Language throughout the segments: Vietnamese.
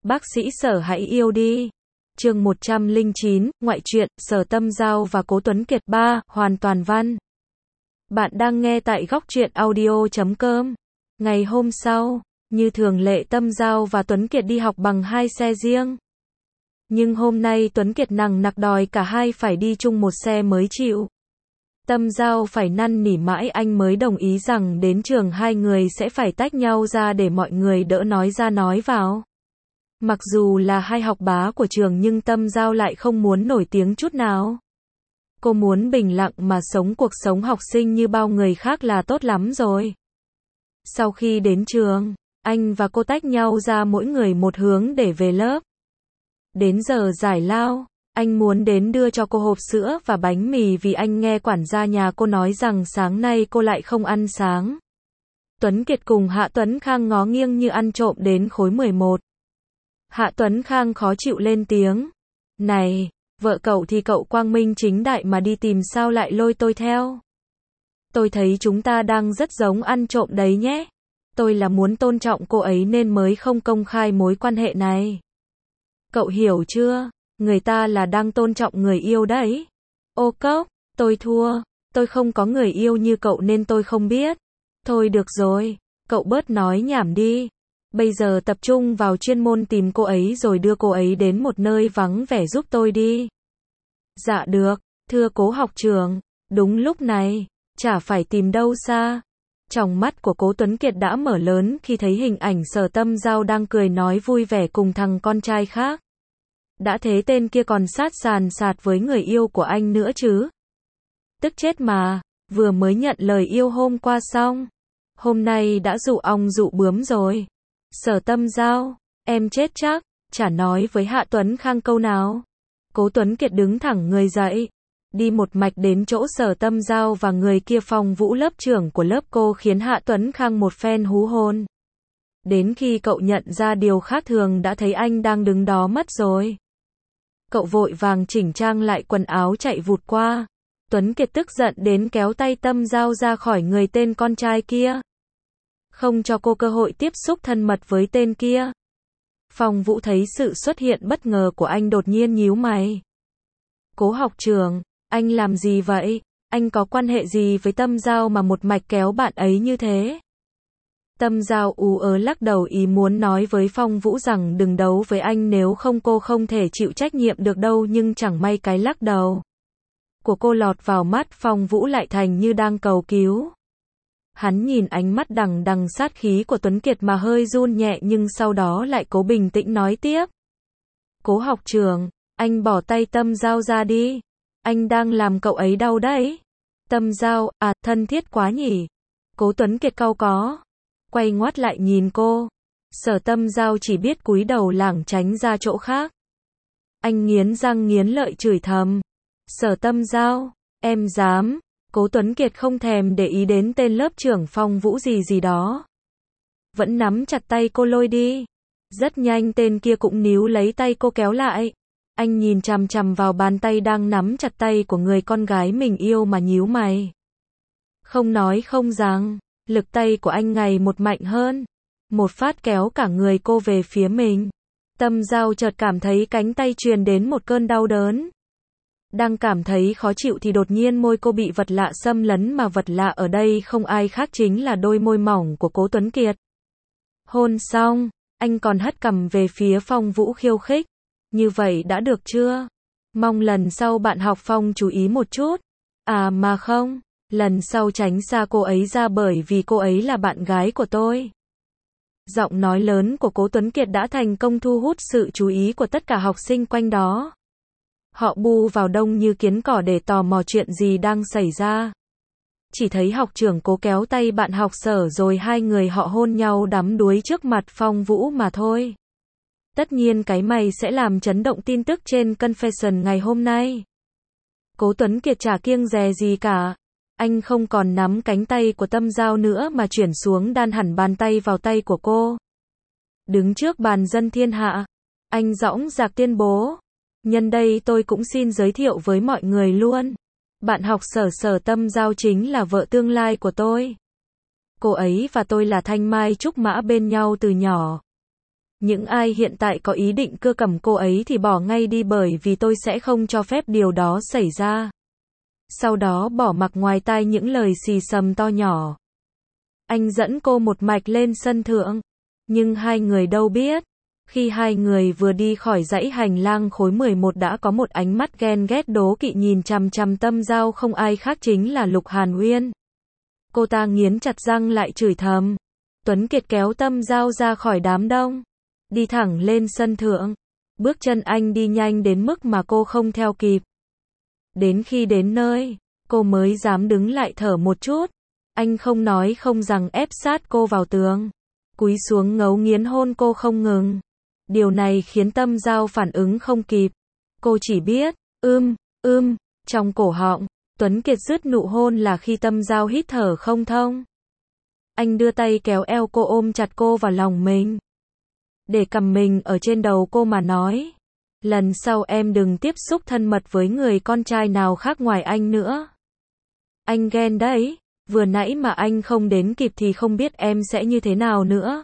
Bác sĩ Sở hãy yêu đi. Chương 109, ngoại truyện, Sở Tâm Giao và Cố Tuấn Kiệt 3, hoàn toàn văn. Bạn đang nghe tại góc truyện audio.com. Ngày hôm sau, như thường lệ Tâm Giao và Tuấn Kiệt đi học bằng hai xe riêng. Nhưng hôm nay Tuấn Kiệt nằng nặc đòi cả hai phải đi chung một xe mới chịu. Tâm Giao phải năn nỉ mãi anh mới đồng ý rằng đến trường hai người sẽ phải tách nhau ra để mọi người đỡ nói ra nói vào. Mặc dù là hai học bá của trường nhưng Tâm Giao lại không muốn nổi tiếng chút nào. Cô muốn bình lặng mà sống cuộc sống học sinh như bao người khác là tốt lắm rồi. Sau khi đến trường, anh và cô tách nhau ra mỗi người một hướng để về lớp. Đến giờ giải lao, anh muốn đến đưa cho cô hộp sữa và bánh mì vì anh nghe quản gia nhà cô nói rằng sáng nay cô lại không ăn sáng. Tuấn Kiệt cùng Hạ Tuấn Khang ngó nghiêng như ăn trộm đến khối 11. Hạ Tuấn Khang khó chịu lên tiếng. Này, vợ cậu thì cậu quang minh chính đại mà đi tìm sao lại lôi tôi theo. Tôi thấy chúng ta đang rất giống ăn trộm đấy nhé. Tôi là muốn tôn trọng cô ấy nên mới không công khai mối quan hệ này. Cậu hiểu chưa? Người ta là đang tôn trọng người yêu đấy. Ô cốc, tôi thua. Tôi không có người yêu như cậu nên tôi không biết. Thôi được rồi, cậu bớt nói nhảm đi. Bây giờ tập trung vào chuyên môn tìm cô ấy rồi đưa cô ấy đến một nơi vắng vẻ giúp tôi đi. Dạ được, thưa Cố học trưởng. Đúng lúc này, chả phải tìm đâu xa. Tròng mắt của Cố Tuấn Kiệt đã mở lớn khi thấy hình ảnh Sở Tâm Giao đang cười nói vui vẻ cùng thằng con trai khác. Đã thế tên kia còn sát sàn sạt với người yêu của anh nữa chứ. Tức chết mà, vừa mới nhận lời yêu hôm qua xong. Hôm nay đã dụ ong dụ bướm rồi. Sở Tâm Giao, em chết chắc, chả nói với Hạ Tuấn Khang câu nào. Cố Tuấn Kiệt đứng thẳng người dậy, đi một mạch đến chỗ Sở Tâm Giao và người kia Phong Vũ lớp trưởng của lớp cô khiến Hạ Tuấn Khang một phen hú hồn. Đến khi cậu nhận ra điều khác thường đã thấy anh đang đứng đó mất rồi. Cậu vội vàng chỉnh trang lại quần áo chạy vụt qua. Tuấn Kiệt tức giận đến kéo tay Tâm Giao ra khỏi người tên con trai kia. Không cho cô cơ hội tiếp xúc thân mật với tên kia. Phong Vũ thấy sự xuất hiện bất ngờ của anh đột nhiên nhíu mày. Cố học trưởng, anh làm gì vậy? Anh có quan hệ gì với Tâm Giao mà một mạch kéo bạn ấy như thế? Tâm Giao ú ớ lắc đầu ý muốn nói với Phong Vũ rằng đừng đấu với anh nếu không cô không thể chịu trách nhiệm được đâu nhưng chẳng may cái lắc đầu của cô lọt vào mắt Phong Vũ lại thành như đang cầu cứu. Hắn nhìn ánh mắt đằng đằng sát khí của Tuấn Kiệt mà hơi run nhẹ nhưng sau đó lại cố bình tĩnh nói tiếp. Cố học trưởng, anh bỏ tay Tâm Giao ra đi. Anh đang làm cậu ấy đau đấy. Tâm Giao, à, thân thiết quá nhỉ. Cố Tuấn Kiệt cau có. Quay ngoắt lại nhìn cô. Sở Tâm Giao chỉ biết cúi đầu lảng tránh ra chỗ khác. Anh nghiến răng nghiến lợi chửi thầm. Sở Tâm Giao, em dám. Cố Tuấn Kiệt không thèm để ý đến tên lớp trưởng Phong Vũ gì đó. Vẫn nắm chặt tay cô lôi đi. Rất nhanh tên kia cũng níu lấy tay cô kéo lại. Anh nhìn chằm chằm vào bàn tay đang nắm chặt tay của người con gái mình yêu mà nhíu mày. Không nói không rằng, lực tay của anh ngày một mạnh hơn. Một phát kéo cả người cô về phía mình. Tâm Giao chợt cảm thấy cánh tay truyền đến một cơn đau đớn. Đang cảm thấy khó chịu thì đột nhiên môi cô bị vật lạ xâm lấn mà vật lạ ở đây không ai khác chính là đôi môi mỏng của Cố Tuấn Kiệt. Hôn xong, anh còn hất cằm về phía Phong Vũ khiêu khích. Như vậy đã được chưa? Mong lần sau bạn học Phong chú ý một chút. À mà không, lần sau tránh xa cô ấy ra bởi vì cô ấy là bạn gái của tôi. Giọng nói lớn của Cố Tuấn Kiệt đã thành công thu hút sự chú ý của tất cả học sinh quanh đó. Họ bu vào đông như kiến cỏ để tò mò chuyện gì đang xảy ra. Chỉ thấy học trưởng Cố kéo tay bạn học Sở rồi hai người họ hôn nhau đắm đuối trước mặt Phong Vũ mà thôi. Tất nhiên cái này sẽ làm chấn động tin tức trên Confession ngày hôm nay. Cố Tuấn Kiệt chả kiêng dè gì cả. Anh không còn nắm cánh tay của Tâm Giao nữa mà chuyển xuống đan hẳn bàn tay vào tay của cô. Đứng trước bàn dân thiên hạ, anh dõng dạc tuyên bố. Nhân đây tôi cũng xin giới thiệu với mọi người luôn. Bạn học Sở Tâm Giao chính là vợ tương lai của tôi. Cô ấy và tôi là thanh mai trúc mã bên nhau từ nhỏ. Những ai hiện tại có ý định cưa cẩm cô ấy thì bỏ ngay đi bởi vì tôi sẽ không cho phép điều đó xảy ra. Sau đó bỏ mặc ngoài tai những lời xì xầm to nhỏ. Anh dẫn cô một mạch lên sân thượng. Nhưng hai người đâu biết. Khi hai người vừa đi khỏi dãy hành lang khối 11 đã có một ánh mắt ghen ghét đố kỵ nhìn chằm chằm Tâm Giao, không ai khác chính là Lục Hàn Uyên. Cô ta nghiến chặt răng lại chửi thầm. Tuấn Kiệt kéo Tâm Giao ra khỏi đám đông. Đi thẳng lên sân thượng. Bước chân anh đi nhanh đến mức mà cô không theo kịp. Đến khi đến nơi, cô mới dám đứng lại thở một chút. Anh không nói không rằng ép sát cô vào tường. Cúi xuống ngấu nghiến hôn cô không ngừng. Điều này khiến Tâm Giao phản ứng không kịp. Cô chỉ biết, trong cổ họng. Tuấn Kiệt dứt nụ hôn là khi Tâm Giao hít thở không thông. Anh đưa tay kéo eo cô ôm chặt cô vào lòng mình. Để cầm mình ở trên đầu cô mà nói. Lần sau em đừng tiếp xúc thân mật với người con trai nào khác ngoài anh nữa. Anh ghen đấy. Vừa nãy mà anh không đến kịp thì không biết em sẽ như thế nào nữa.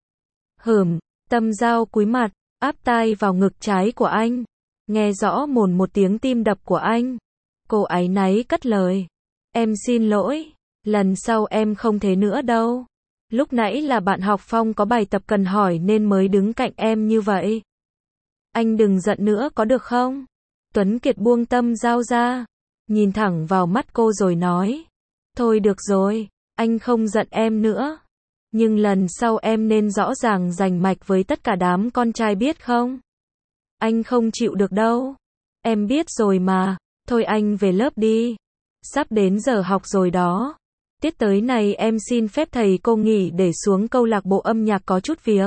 Tâm Giao cúi mặt, áp tai vào ngực trái của anh. Nghe rõ mồn một tiếng tim đập của anh. Cô áy náy cất lời. Em xin lỗi. Lần sau em không thế nữa đâu. Lúc nãy là bạn học Phong có bài tập cần hỏi nên mới đứng cạnh em như vậy. Anh đừng giận nữa có được không? Tuấn Kiệt buông Tâm Giao ra. Nhìn thẳng vào mắt cô rồi nói. Thôi được rồi, anh không giận em nữa. Nhưng lần sau em nên rõ ràng rành mạch với tất cả đám con trai biết không? Anh không chịu được đâu. Em biết rồi mà. Thôi anh về lớp đi. Sắp đến giờ học rồi đó. Tiết tới này em xin phép thầy cô nghỉ để xuống câu lạc bộ âm nhạc có chút việc.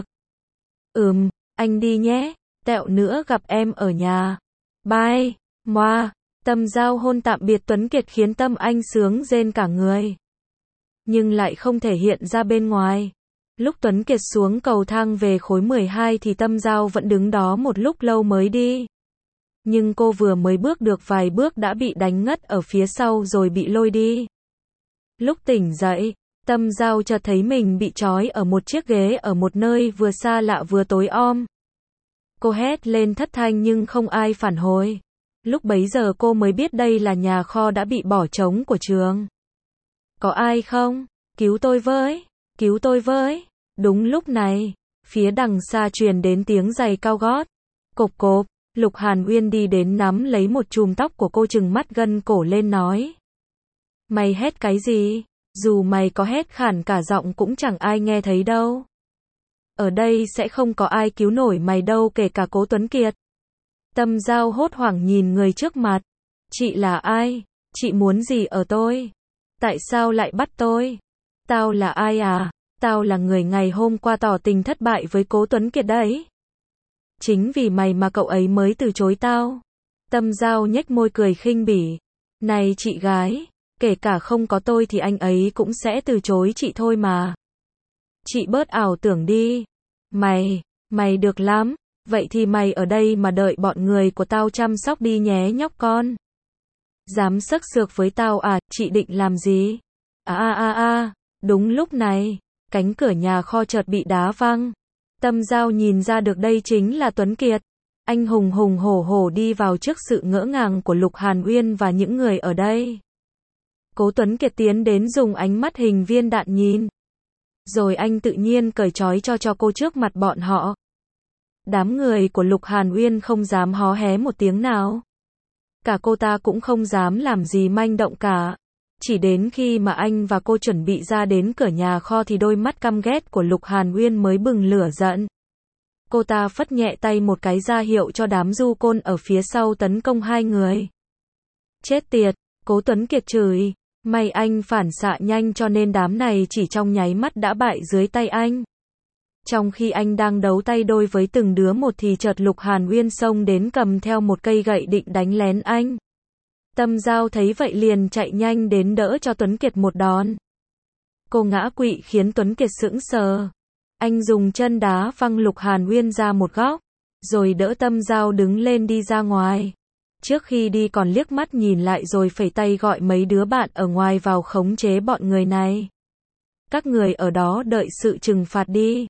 Anh đi nhé. Tẹo nữa gặp em ở nhà. Bye. Moa. Tâm Giao hôn tạm biệt Tuấn Kiệt khiến tâm anh sướng rên cả người. Nhưng lại không thể hiện ra bên ngoài. Lúc Tuấn Kiệt xuống cầu thang về khối 12 thì Tâm Giao vẫn đứng đó một lúc lâu mới đi. Nhưng cô vừa mới bước được vài bước đã bị đánh ngất ở phía sau rồi bị lôi đi. Lúc tỉnh dậy, Tâm Giao chợt thấy mình bị trói ở một chiếc ghế ở một nơi vừa xa lạ vừa tối om. Cô hét lên thất thanh nhưng không ai phản hồi. Lúc bấy giờ cô mới biết đây là nhà kho đã bị bỏ trống của trường. Có ai không? Cứu tôi với! Cứu tôi với! Đúng lúc này, phía đằng xa truyền đến tiếng giày cao gót. Cộp cộp, Lục Hàn Uyên đi đến nắm lấy một chùm tóc của cô trừng mắt gân cổ lên nói. Mày hét cái gì? Dù mày có hét khản cả giọng cũng chẳng ai nghe thấy đâu. Ở đây sẽ không có ai cứu nổi mày đâu kể cả Cố Tuấn Kiệt. Tâm Giao hốt hoảng nhìn người trước mặt. Chị là ai? Chị muốn gì ở tôi? Tại sao lại bắt tôi? Tao là ai à? Tao là người ngày hôm qua tỏ tình thất bại với Cố Tuấn Kiệt đấy. Chính vì mày mà cậu ấy mới từ chối tao. Tâm Giao nhếch môi cười khinh bỉ. Này chị gái, kể cả không có tôi thì anh ấy cũng sẽ từ chối chị thôi mà. Chị bớt ảo tưởng đi. Mày được lắm. Vậy thì mày ở đây mà đợi bọn người của tao chăm sóc đi nhé nhóc con. Dám xức xược với tao à, chị định làm gì? Đúng lúc này, cánh cửa nhà kho chợt bị đá văng. Tâm Giao nhìn ra được đây chính là Tuấn Kiệt. Anh hùng hùng hổ hổ đi vào trước sự ngỡ ngàng của Lục Hàn Uyên và những người ở đây. Cố Tuấn Kiệt tiến đến dùng ánh mắt hình viên đạn nhìn. Rồi anh tự nhiên cởi trói cho cô trước mặt bọn họ. Đám người của Lục Hàn Uyên không dám hó hé một tiếng nào. Cả cô ta cũng không dám làm gì manh động cả. Chỉ đến khi mà anh và cô chuẩn bị ra đến cửa nhà kho thì đôi mắt căm ghét của Lục Hàn Uyên mới bừng lửa giận. Cô ta phất nhẹ tay một cái ra hiệu cho đám du côn ở phía sau tấn công hai người. Chết tiệt, Cố Tuấn Kiệt chửi. May anh phản xạ nhanh cho nên đám này chỉ trong nháy mắt đã bại dưới tay anh. Trong khi anh đang đấu tay đôi với từng đứa một thì chợt Lục Hàn Uyên xông đến cầm theo một cây gậy định đánh lén anh. Tâm Giao thấy vậy liền chạy nhanh đến đỡ cho Tuấn Kiệt một đòn. Cô ngã quỵ khiến Tuấn Kiệt sững sờ. Anh dùng chân đá văng Lục Hàn Uyên ra một góc, rồi đỡ Tâm Giao đứng lên đi ra ngoài. Trước khi đi còn liếc mắt nhìn lại rồi phẩy tay gọi mấy đứa bạn ở ngoài vào khống chế bọn người này. Các người ở đó đợi sự trừng phạt đi.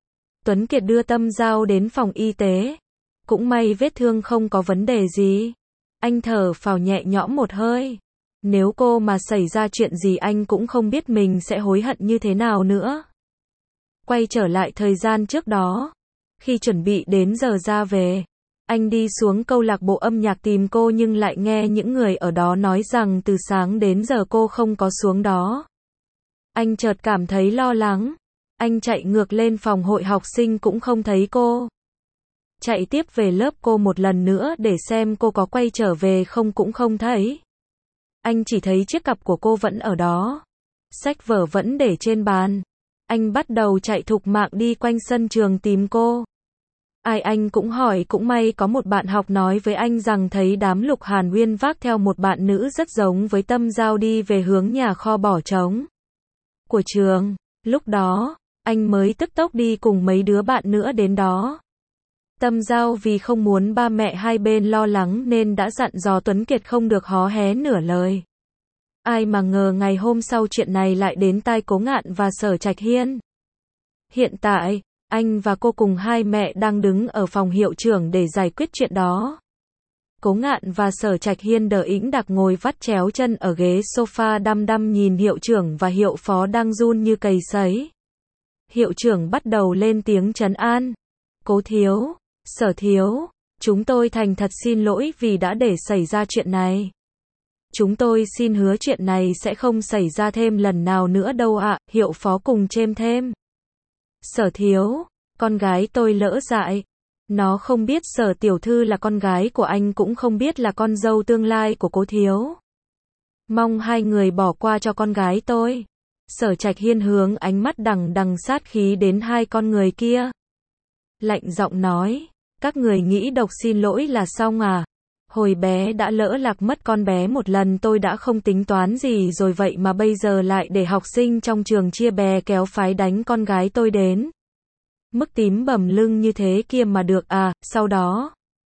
Tuấn Kiệt đưa Tâm Giao đến phòng y tế. Cũng may vết thương không có vấn đề gì. Anh thở phào nhẹ nhõm một hơi. Nếu cô mà xảy ra chuyện gì anh cũng không biết mình sẽ hối hận như thế nào nữa. Quay trở lại thời gian trước đó. Khi chuẩn bị đến giờ ra về, anh đi xuống câu lạc bộ âm nhạc tìm cô nhưng lại nghe những người ở đó nói rằng từ sáng đến giờ cô không có xuống đó. Anh chợt cảm thấy lo lắng. Anh chạy ngược lên phòng hội học sinh cũng không thấy cô. Chạy tiếp về lớp cô một lần nữa để xem cô có quay trở về không cũng không thấy. Anh chỉ thấy chiếc cặp của cô vẫn ở đó. Sách vở vẫn để trên bàn. Anh bắt đầu chạy thục mạng đi quanh sân trường tìm cô. Ai anh cũng hỏi, cũng may có một bạn học nói với anh rằng thấy đám Lục Hàn Uyên vác theo một bạn nữ rất giống với Tâm Giao đi về hướng nhà kho bỏ trống của trường. Lúc đó, anh mới tức tốc đi cùng mấy đứa bạn nữa đến đó. Tâm Giao vì không muốn ba mẹ hai bên lo lắng nên đã dặn dò Tuấn Kiệt không được hó hé nửa lời. Ai mà ngờ ngày hôm sau chuyện này lại đến tai Cố Ngạn và Sở Trạch Hiên. Hiện tại, anh và cô cùng hai mẹ đang đứng ở phòng hiệu trưởng để giải quyết chuyện đó. Cố Ngạn và Sở Trạch Hiên đờ ĩnh đặc ngồi vắt chéo chân ở ghế sofa đăm đăm nhìn hiệu trưởng và hiệu phó đang run như cầy sấy. Hiệu trưởng bắt đầu lên tiếng trấn an. Cố thiếu, Sở thiếu, chúng tôi thành thật xin lỗi vì đã để xảy ra chuyện này. Chúng tôi xin hứa chuyện này sẽ không xảy ra thêm lần nào nữa đâu ạ, hiệu phó cùng chêm thêm. Sở thiếu, con gái tôi lỡ dại. Nó không biết Sở tiểu thư là con gái của anh cũng không biết là con dâu tương lai của Cố thiếu. Mong hai người bỏ qua cho con gái tôi. Sở Trạch Hiên hướng ánh mắt đằng đằng sát khí đến hai con người kia. Lạnh giọng nói, các người nghĩ độc xin lỗi là xong à? Hồi bé đã lỡ lạc mất con bé một lần tôi đã không tính toán gì rồi vậy mà bây giờ lại để học sinh trong trường chia bè kéo phái đánh con gái tôi đến. Mức tím bầm lưng như thế kia mà được à, sau đó.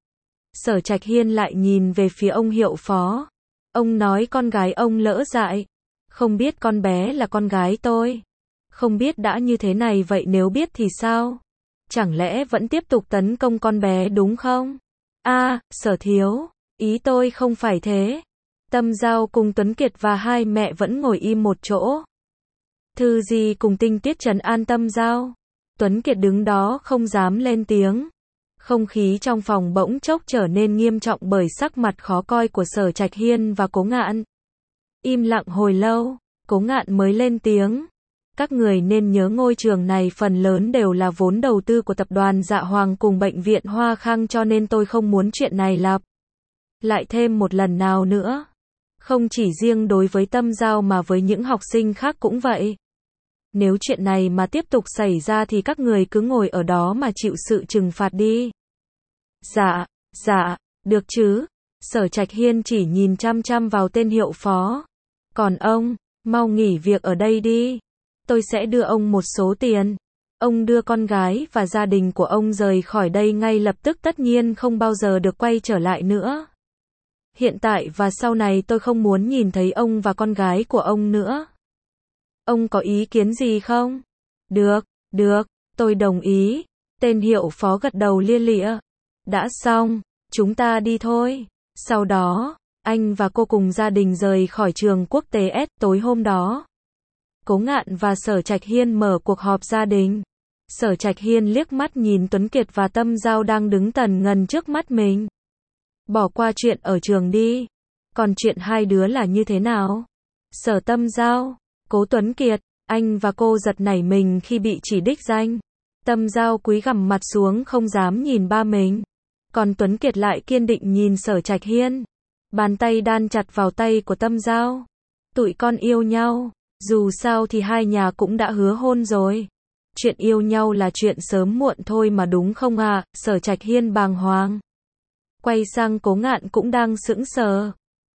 Sở Trạch Hiên lại nhìn về phía ông hiệu phó. Ông nói con gái ông lỡ dại. Không biết con bé là con gái tôi. Không biết đã như thế này vậy nếu biết thì sao? Chẳng lẽ vẫn tiếp tục tấn công con bé đúng không? Sở thiếu, ý tôi không phải thế. Tâm Giao cùng Tuấn Kiệt và hai mẹ vẫn ngồi im một chỗ. Thư Di cùng Tinh Tiết trấn an Tâm Giao. Tuấn Kiệt đứng đó không dám lên tiếng. Không khí trong phòng bỗng chốc trở nên nghiêm trọng bởi sắc mặt khó coi của Sở Trạch Hiên và Cố Ngạn. Im lặng hồi lâu, Cố Ngạn mới lên tiếng. Các người nên nhớ ngôi trường này phần lớn đều là vốn đầu tư của tập đoàn Dạ Hoàng cùng bệnh viện Hoa Khang cho nên tôi không muốn chuyện này lặp lại thêm một lần nào nữa. Không chỉ riêng đối với Tâm Giao mà với những học sinh khác cũng vậy. Nếu chuyện này mà tiếp tục xảy ra thì các người cứ ngồi ở đó mà chịu sự trừng phạt đi. Dạ, được chứ. Sở Trạch Hiên chỉ nhìn chăm chăm vào tên hiệu phó. Còn ông, mau nghỉ việc ở đây đi. Tôi sẽ đưa ông một số tiền. Ông đưa con gái và gia đình của ông rời khỏi đây ngay lập tức tất nhiên không bao giờ được quay trở lại nữa. Hiện tại và sau này tôi không muốn nhìn thấy ông và con gái của ông nữa. Ông có ý kiến gì không? Được, tôi đồng ý. Tên hiệu phó gật đầu lia lịa. Đã xong, chúng ta đi thôi. Sau đó, anh và cô cùng gia đình rời khỏi trường quốc tế S tối hôm đó. Cố Ngạn và Sở Trạch Hiên mở cuộc họp gia đình. Sở Trạch Hiên liếc mắt nhìn Tuấn Kiệt và Tâm Giao đang đứng tần ngần trước mắt mình. Bỏ qua chuyện ở trường đi. Còn chuyện hai đứa là như thế nào? Sở Tâm Giao, Cố Tuấn Kiệt, anh và cô giật nảy mình khi bị chỉ đích danh. Tâm Giao cúi gằm mặt xuống không dám nhìn ba mình. Còn Tuấn Kiệt lại kiên định nhìn Sở Trạch Hiên. Bàn tay đan chặt vào tay của Tâm Giao. Tụi con yêu nhau. Dù sao thì hai nhà cũng đã hứa hôn rồi. Chuyện yêu nhau là chuyện sớm muộn thôi mà đúng không à? Sở Trạch Hiên bàng hoàng. Quay sang Cố Ngạn cũng đang sững sờ.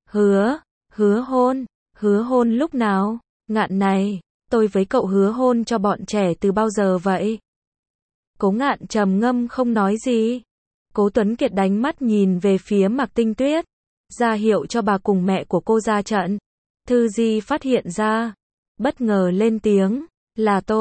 Hứa hôn lúc nào? Ngạn này, tôi với cậu hứa hôn cho bọn trẻ từ bao giờ vậy? Cố Ngạn trầm ngâm không nói gì. Cố Tuấn Kiệt đánh mắt nhìn về phía Mạc Tinh Tuyết. Ra hiệu cho bà cùng mẹ của cô ra trận. Thư Di phát hiện ra. Bất ngờ lên tiếng. Là tôi.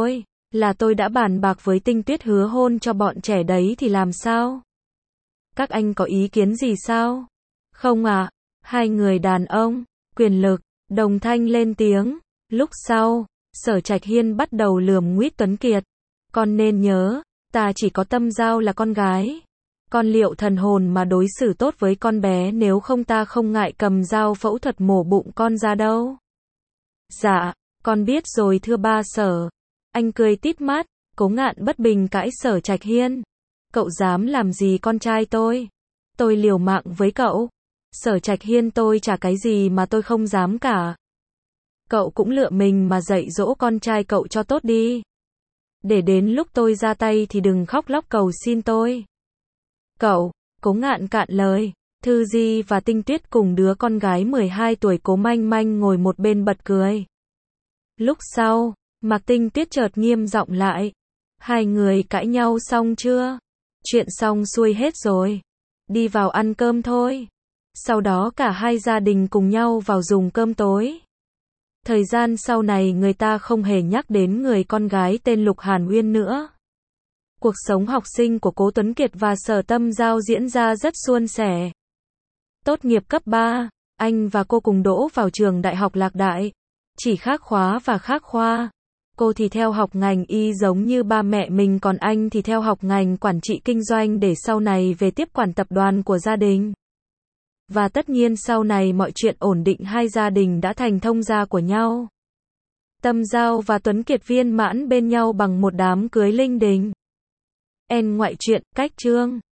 Là tôi đã bàn bạc với Tinh Tuyết hứa hôn cho bọn trẻ đấy thì làm sao? Các anh có ý kiến gì sao? Không à? Hai người đàn ông, quyền lực, đồng thanh lên tiếng. Lúc sau, Sở Trạch Hiên bắt đầu lườm nguýt Tuấn Kiệt. Con nên nhớ, ta chỉ có Tâm Giao là con gái. Con liệu thần hồn mà đối xử tốt với con bé, nếu không ta không ngại cầm dao phẫu thuật mổ bụng con ra đâu. Dạ, con biết rồi thưa ba Sở. Anh cười tít mắt. Cố Ngạn bất bình cãi Sở Trạch Hiên. Cậu dám làm gì con trai tôi? Tôi liều mạng với cậu. Sở Trạch Hiên, tôi chả cái gì mà tôi không dám cả. Cậu cũng lựa mình mà dạy dỗ con trai cậu cho tốt đi. Để đến lúc tôi ra tay thì đừng khóc lóc cầu xin tôi. Cậu, Cố Ngạn cạn lời. Thư Di và Tinh Tuyết cùng đứa con gái 12 tuổi Cố Manh Manh ngồi một bên bật cười. Lúc sau, Mạc Tinh Tuyết chợt nghiêm giọng lại. Hai người cãi nhau xong chưa? Chuyện xong xuôi hết rồi. Đi vào ăn cơm thôi. Sau đó cả hai gia đình cùng nhau vào dùng cơm tối. Thời gian sau này người ta không hề nhắc đến người con gái tên Lục Hàn Uyên nữa. Cuộc sống học sinh của Cố Tuấn Kiệt và Sở Tâm Giao diễn ra rất suôn sẻ. Tốt nghiệp cấp 3, anh và cô cùng đỗ vào trường Đại học Lạc Đại. Chỉ khác khóa và khác khoa. Cô thì theo học ngành y giống như ba mẹ mình, còn anh thì theo học ngành quản trị kinh doanh để sau này về tiếp quản tập đoàn của gia đình. Và tất nhiên sau này mọi chuyện ổn định, hai gia đình đã thành thông gia của nhau. Tâm Giao và Tuấn Kiệt viên mãn bên nhau bằng một đám cưới linh đình. Ngoại truyện, cách chương